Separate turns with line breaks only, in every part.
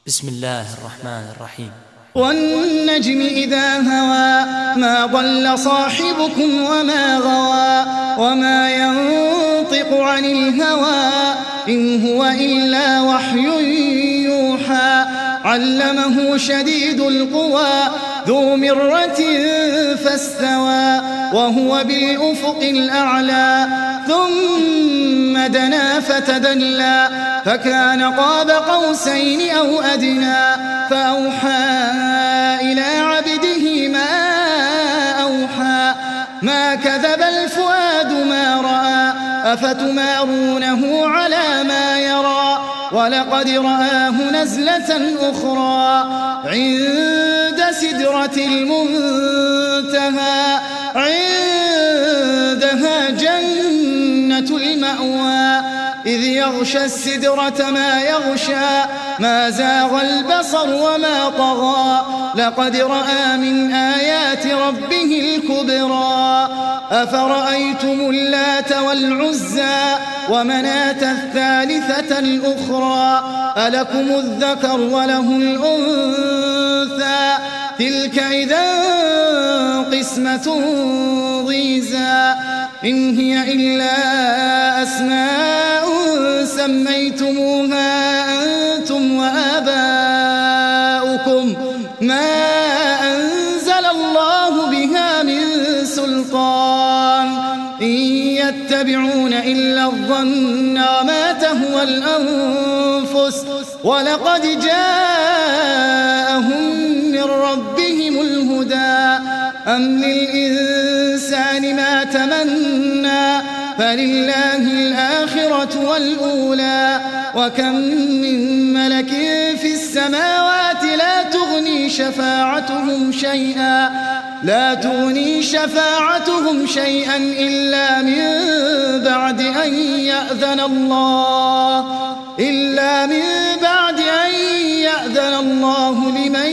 بسم الله الرحمن الرحيم.
والنجم إذا هوى ما ضل صاحبكم وما غوى وما ينطق عن الهوى إن هو إلا وحي يوحى علمه شديد القوى ذو مرة فاستوى وهو بالأفق الأعلى ثم دنا فتدلى فكان قاب قوسين أو أدنى فأوحى إلى عبده ما أوحى ما كذب الفؤاد ما رأى أفتمارونه على ما يرى ولقد رآه نزلة أخرى عند سدرة المنتهى عندها جنة المأوى إذ يغشى السدرة ما يغشى ما زاغ البصر وما طغى لقد رأى من آيات ربه الكبرى أفرأيتم اللات والعزى ومناة الثالثة الأخرى ألكم الذكر وله الأنثى تلك إذا قسمة ضيزى إن هي إلا أسماء سميتموها أنتم وآباؤكم ما أنزل الله بها من سلطان إن يتبعون إلا الظن وما تهوى الأنفس ولقد جاءهم من ربهم الهدى أم للإنسان ما تمنى فلله الآخرة والأولى وكم من ملك في السماوات لا تغني شفاعتهم شيئا إلا من بعد أن يأذن الله لمن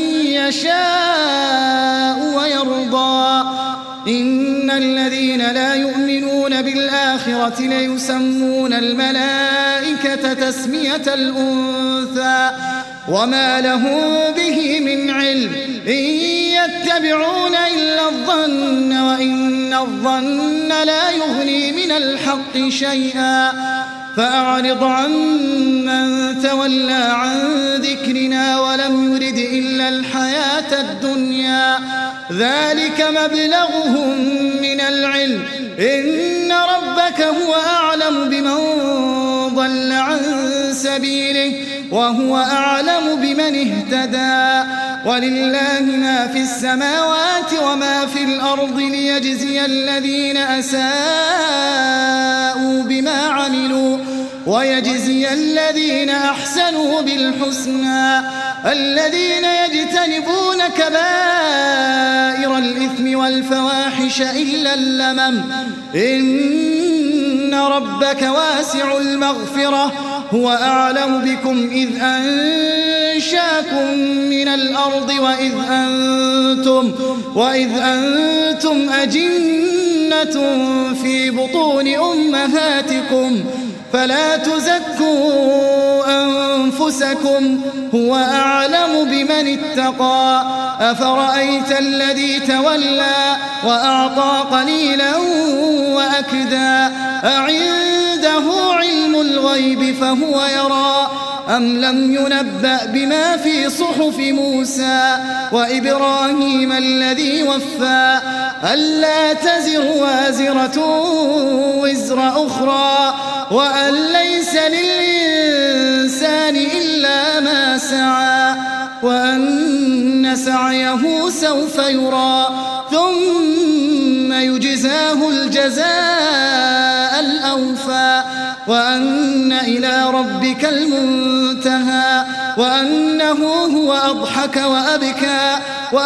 يشاء ويرضى إن الذين لا يؤمنون بالآخرة ليسمون الملائكة تسمية الأنثى وما لهم به من علم إن يتبعون إلا الظن وإن الظن لا يغني من الحق شيئا فأعرض عن من تولى عن ذكرنا ولم يرد إلا الحياة الدنيا ذلك مبلغهم من العلم إن ربك هو أعلم بمن ضل عن سبيله وهو أعلم بمن اهتدى ولله ما في السماوات وما في الأرض ليجزي الذين أساءوا بما عملوا ويجزي الذين أحسنوا بالحسنى الذين يجتنبون كبائر الإثم والفواحش إلا اللمم إن ربك واسع المغفرة هو أعلم بكم إذ أنشاكم من الأرض وإذ أنتم أجنة في بطون أمهاتكم فلا تزكوا أنفسكم هو أعلم بمن اتقى أفرأيت الذي تولى وأعطى قليلا وأكدى أعنده علم الغيب فهو يرى أم لم ينبأ بما في صحف موسى وإبراهيم الذي وفى ألا تزر وازرة وزر أخرى وأن ليس للإنسان إلا ما سعى وأن سعيه سوف يرى ثم يجزاه الجزاء الأوفى وأن إلى ربك المنتهى وأنه هو أضحك وأبكى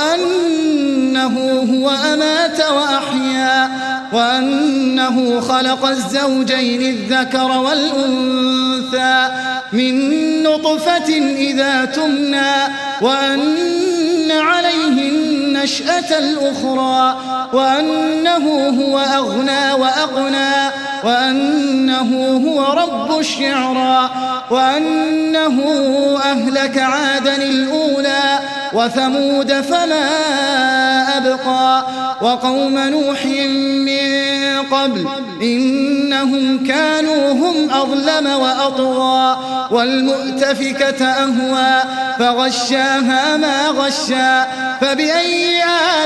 وأنه هو أمات وأحيا وأنه خلق الزوجين الذكر والأنثى من نطفة إذا تمنى وأن عليه النشأة الأخرى وأنه هو أغنى وأقنى وأنه هو رب الشعرى وأنه أهلك عادا الأولى وثمود فما أبقى وقوم نوح من قبل إنهم كانوا هم أظلم وأطغى والمؤتفكة أهوى فغشاها ما غشى فبأي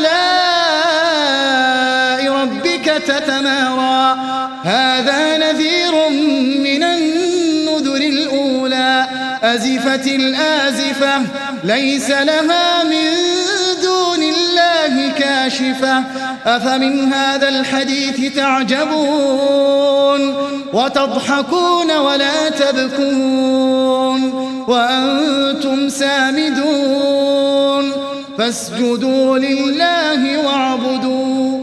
آلاء ربك تتمارى هذا نذير من النذر الأولى أزفت الآزفة ليس لها من دون الله كاشفة أفمن هذا الحديث تعجبون وتضحكون ولا تبكون وأنتم سامدون فاسجدوا لله واعبدوا